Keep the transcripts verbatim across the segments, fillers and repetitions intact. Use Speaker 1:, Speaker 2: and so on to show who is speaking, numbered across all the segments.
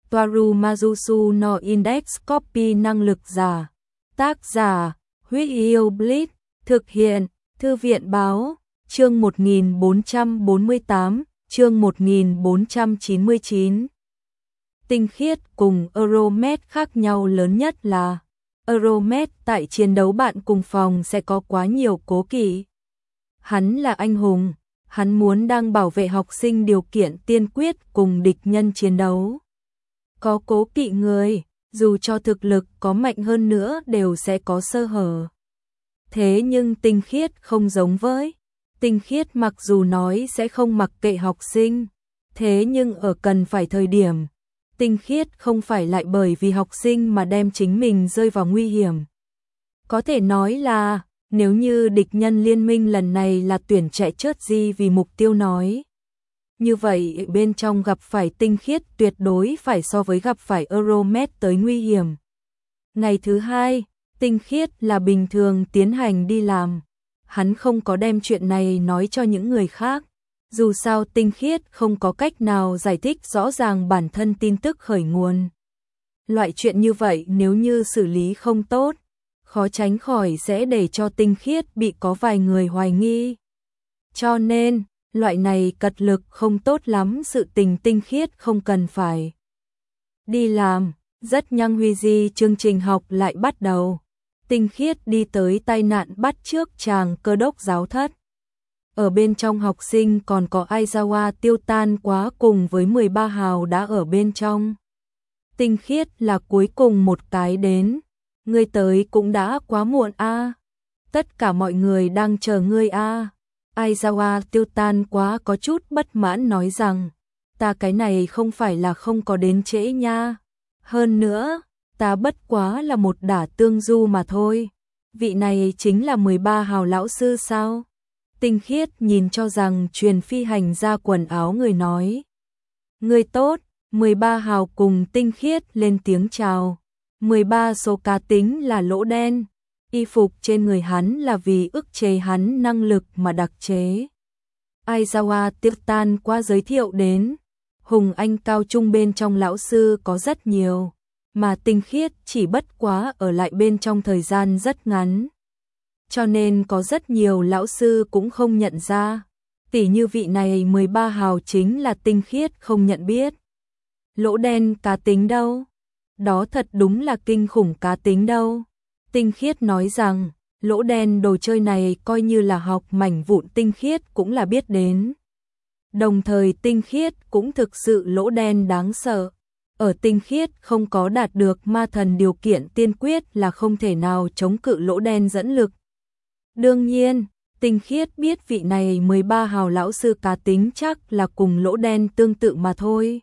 Speaker 1: Toaru Majusu no Index Copy năng lực giả. Tác giả, Huyết Yêu Blitz, thực hiện, Thư viện báo, chương một nghìn bốn trăm bốn mươi tám, chương một nghìn bốn trăm chín mươi chín. Tinh khiết cùng Euromed khác nhau lớn nhất là Euromed tại chiến đấu bạn cùng phòng sẽ có quá nhiều cố kỵ. Hắn là anh hùng, hắn muốn đang bảo vệ học sinh điều kiện tiên quyết cùng địch nhân chiến đấu. Có cố kỵ người, dù cho thực lực có mạnh hơn nữa đều sẽ có sơ hở. Thế nhưng tinh khiết không giống với. Tinh khiết mặc dù nói sẽ không mặc kệ học sinh, thế nhưng ở cần phải thời điểm, tinh khiết không phải lại bởi vì học sinh mà đem chính mình rơi vào nguy hiểm. Có thể nói là, nếu như địch nhân liên minh lần này là tuyển chạy chớt di vì mục tiêu nói. Như vậy bên trong gặp phải tinh khiết tuyệt đối phải so với gặp phải Euromed tới nguy hiểm. Ngày thứ hai, tinh khiết là bình thường tiến hành đi làm. Hắn không có đem chuyện này nói cho những người khác. Dù sao tinh khiết không có cách nào giải thích rõ ràng bản thân tin tức khởi nguồn. Loại chuyện như vậy nếu như xử lý không tốt, khó tránh khỏi sẽ để cho tinh khiết bị có vài người hoài nghi. Cho nên, loại này cật lực không tốt lắm, sự tình tinh khiết không cần phải đi làm. Rất nhanh Huy Di chương trình học lại bắt đầu. Tinh khiết đi tới tai nạn bắt trước chàng cơ đốc giáo thất. Ở bên trong học sinh còn có Aizawa Tiêu Tan quá cùng với mười ba hào đã ở bên trong. Tinh khiết là cuối cùng một cái đến. Ngươi tới cũng đã quá muộn a. À. Tất cả mọi người đang chờ ngươi a. À. Aizawa Tiêu Tan quá có chút bất mãn nói rằng, ta cái này không phải là không có đến trễ nha. Hơn nữa, ta bất quá là một đả tương du mà thôi. Vị này chính là mười ba hào lão sư sao? Tinh khiết nhìn cho rằng truyền phi hành ra quần áo người nói. Người tốt, mười ba hào cùng tinh khiết lên tiếng chào. mười ba số cá tính là lỗ đen. Y phục trên người hắn là vì ức chế hắn năng lực mà đặc chế. Aizawa Tiêu Tan qua giới thiệu đến. Hùng Anh cao trung bên trong lão sư có rất nhiều. Mà tinh khiết chỉ bất quá ở lại bên trong thời gian rất ngắn. Cho nên có rất nhiều lão sư cũng không nhận ra. Tỉ như vị này mười ba hào chính là tinh khiết không nhận biết. Lỗ đen cá tính đâu? Đó thật đúng là kinh khủng cá tính đâu. Tinh khiết nói rằng, lỗ đen đồ chơi này coi như là học mảnh vụn tinh khiết cũng là biết đến. Đồng thời tinh khiết cũng thực sự lỗ đen đáng sợ. Ở tinh khiết không có đạt được ma thần điều kiện tiên quyết là không thể nào chống cự lỗ đen dẫn lực. Đương nhiên, tinh khiết biết vị này mười ba hào lão sư cá tính chắc là cùng lỗ đen tương tự mà thôi.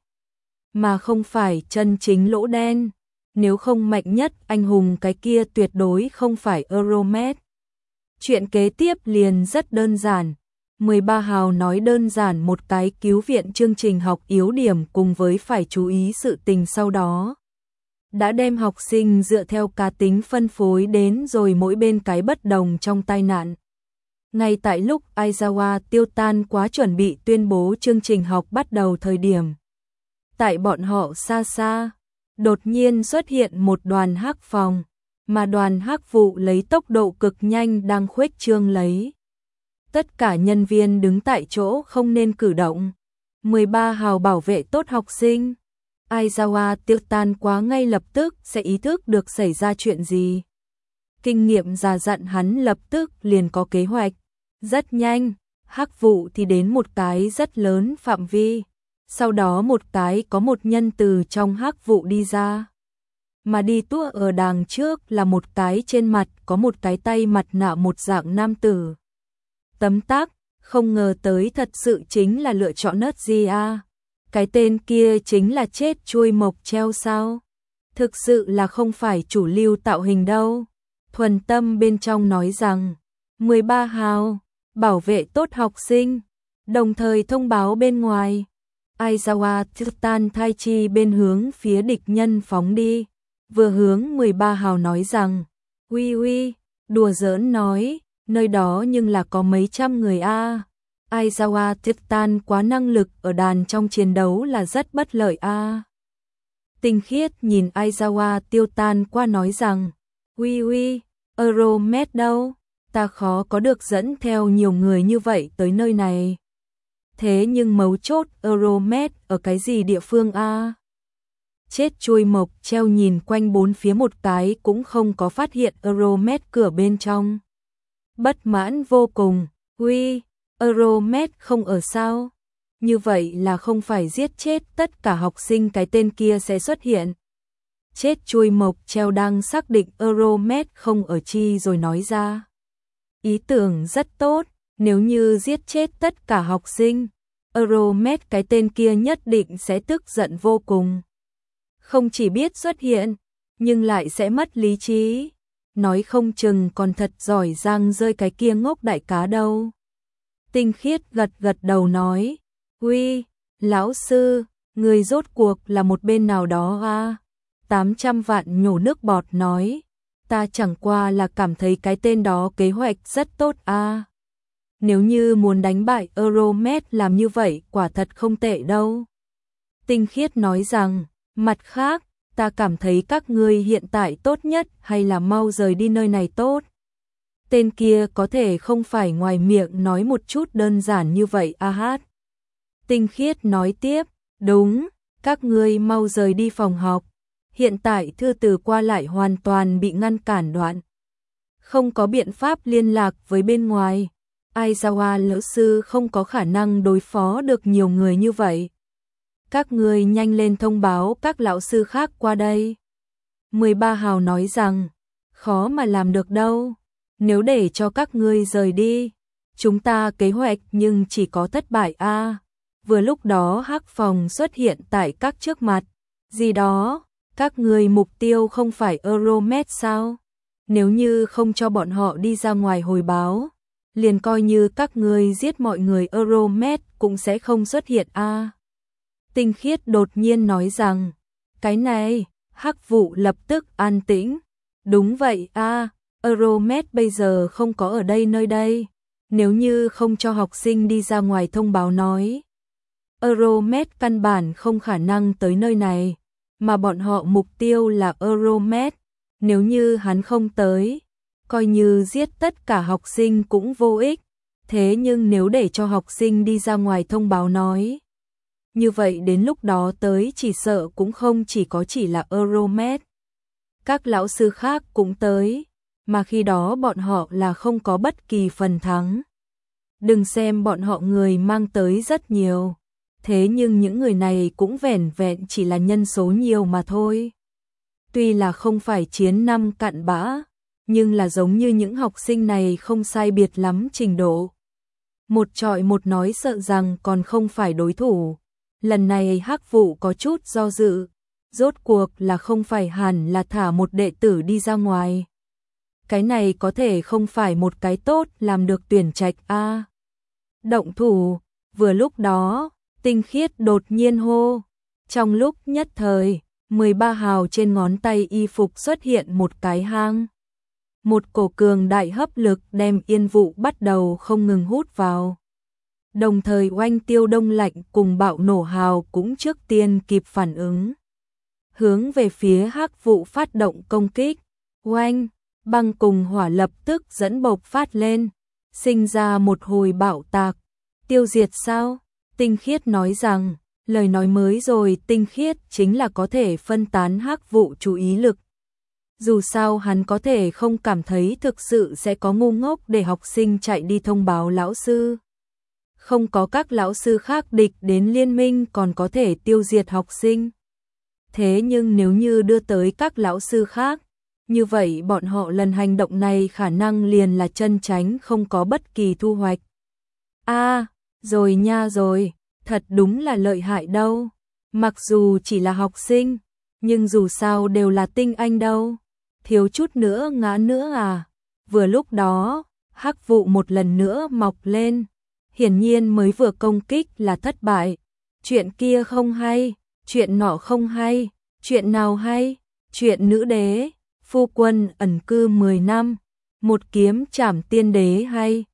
Speaker 1: Mà không phải chân chính lỗ đen. Nếu không mạnh nhất anh hùng cái kia tuyệt đối không phải Euromed. Chuyện kế tiếp liền rất đơn giản. mười ba hào nói đơn giản một cái cứu viện chương trình học yếu điểm cùng với phải chú ý sự tình sau đó. Đã đem học sinh dựa theo cá tính phân phối đến rồi mỗi bên cái bất đồng trong tai nạn. Ngay tại lúc Aizawa Tiêu Tan quá chuẩn bị tuyên bố chương trình học bắt đầu thời điểm. Tại bọn họ xa xa, đột nhiên xuất hiện một đoàn hắc phòng, mà đoàn hắc vụ lấy tốc độ cực nhanh đang khuếch trương lấy. Tất cả nhân viên đứng tại chỗ không nên cử động. mười ba hào bảo vệ tốt học sinh. Aizawa Tiêu Tan quá ngay lập tức sẽ ý thức được xảy ra chuyện gì. Kinh nghiệm già dặn hắn lập tức liền có kế hoạch. Rất nhanh, hắc vụ thì đến một cái rất lớn phạm vi. Sau đó một cái có một nhân từ trong hắc vụ đi ra. Mà đi tua ở đằng trước là một cái trên mặt có một cái tay mặt nạ một dạng nam tử. Tấm tắc, không ngờ tới thật sự chính là lựa chọn nớt gì à. Cái tên kia chính là chết chuôi mộc treo sao. Thực sự là không phải chủ lưu tạo hình đâu. Thuần tâm bên trong nói rằng, mười ba hào, bảo vệ tốt học sinh, đồng thời thông báo bên ngoài. Aizawa Tiêu Tan thai chi bên hướng phía địch nhân phóng đi. Vừa hướng mười ba hào nói rằng, uy uy, đùa giỡn nói, nơi đó nhưng là có mấy trăm người a. À. Aizawa Tiêu Tan quá năng lực ở đàn trong chiến đấu là rất bất lợi a. À. Tinh khiết nhìn Aizawa tiêu tan qua nói rằng, uy uy, Euromed đâu, ta khó có được dẫn theo nhiều người như vậy tới nơi này. Thế nhưng mấu chốt Euromed ở cái gì địa phương a? Chết chui mộc treo nhìn quanh bốn phía một cái cũng không có phát hiện Euromed cửa bên trong. Bất mãn vô cùng, uy, Euromed không ở sao? Như vậy là không phải giết chết tất cả học sinh cái tên kia sẽ xuất hiện. Chết chui mộc treo đang xác định Euromed không ở chi rồi nói ra. Ý tưởng rất tốt, nếu như giết chết tất cả học sinh, Euromed cái tên kia nhất định sẽ tức giận vô cùng. Không chỉ biết xuất hiện, nhưng lại sẽ mất lý trí. Nói không chừng còn thật giỏi giang rơi cái kia ngốc đại cá đâu. Tinh khiết gật gật đầu nói, uy, lão sư, người rốt cuộc là một bên nào đó à? tám trăm vạn nhổ nước bọt nói, ta chẳng qua là cảm thấy cái tên đó kế hoạch rất tốt à. Nếu như muốn đánh bại Euromed làm như vậy quả thật không tệ đâu. Tinh khiết nói rằng, mặt khác, ta cảm thấy các ngươi hiện tại tốt nhất hay là mau rời đi nơi này tốt. Tên kia có thể không phải ngoài miệng nói một chút đơn giản như vậy a hát. Tinh khiết nói tiếp, đúng, các ngươi mau rời đi phòng học. Hiện tại thư từ qua lại hoàn toàn bị ngăn cản đoạn. Không có biện pháp liên lạc với bên ngoài. Aizawa lão sư không có khả năng đối phó được nhiều người như vậy. Các ngươi nhanh lên thông báo các lão sư khác qua đây. mười ba hào nói rằng, khó mà làm được đâu. Nếu để cho các ngươi rời đi, chúng ta kế hoạch nhưng chỉ có thất bại a. Vừa lúc đó Hắc Phòng xuất hiện tại các trước mặt. Gì đó, các ngươi mục tiêu không phải Euromed sao? Nếu như không cho bọn họ đi ra ngoài hồi báo, liền coi như các ngươi giết mọi người Euromed cũng sẽ không xuất hiện a. Tinh khiết đột nhiên nói rằng, cái này, Hắc Vụ lập tức an tĩnh. Đúng vậy a, Euromed bây giờ không có ở đây nơi đây. Nếu như không cho học sinh đi ra ngoài thông báo nói, Euromed căn bản không khả năng tới nơi này, mà bọn họ mục tiêu là Euromed. Nếu như hắn không tới, coi như giết tất cả học sinh cũng vô ích. Thế nhưng nếu để cho học sinh đi ra ngoài thông báo nói, như vậy đến lúc đó tới chỉ sợ cũng không chỉ có chỉ là Euromed. Các lão sư khác cũng tới, mà khi đó bọn họ là không có bất kỳ phần thắng. Đừng xem bọn họ người mang tới rất nhiều, thế nhưng những người này cũng vẻn vẹn chỉ là nhân số nhiều mà thôi. Tuy là không phải chiến năm cặn bã, nhưng là giống như những học sinh này không sai biệt lắm trình độ. Một trọi một nói sợ rằng còn không phải đối thủ. Lần này Hắc Vụ có chút do dự, rốt cuộc là không phải hẳn là thả một đệ tử đi ra ngoài. Cái này có thể không phải một cái tốt làm được tuyển trạch a. Động thủ, vừa lúc đó, Tinh khiết đột nhiên hô. Trong lúc nhất thời, mười ba hào trên ngón tay y phục xuất hiện một cái hang. Một cổ cường đại hấp lực đem yên vụ bắt đầu không ngừng hút vào. Đồng thời Oanh Tiêu Đông Lạnh cùng Bạo Nổ Hào cũng trước tiên kịp phản ứng. Hướng về phía Hắc Vụ phát động công kích. Oanh, băng cùng hỏa lập tức dẫn bộc phát lên, sinh ra một hồi bạo tạc. Tiêu diệt sao? Tinh khiết nói rằng, lời nói mới rồi tinh khiết chính là có thể phân tán Hắc Vụ chú ý lực. Dù sao hắn có thể không cảm thấy thực sự sẽ có ngu ngốc để học sinh chạy đi thông báo lão sư. Không có các lão sư khác địch đến liên minh còn có thể tiêu diệt học sinh. Thế nhưng nếu như đưa tới các lão sư khác, như vậy bọn họ lần hành động này khả năng liền là chân tránh không có bất kỳ thu hoạch. A, à, rồi nha rồi, thật đúng là lợi hại đâu. Mặc dù chỉ là học sinh, nhưng dù sao đều là tinh anh đâu. Thiếu chút nữa ngã nữa à. Vừa lúc đó, Hắc Vụ một lần nữa mọc lên. Hiển nhiên mới vừa công kích là thất bại. Chuyện kia không hay, chuyện nọ không hay, chuyện nào hay, chuyện nữ đế, phu quân ẩn cư mười năm, một kiếm trảm tiên đế hay.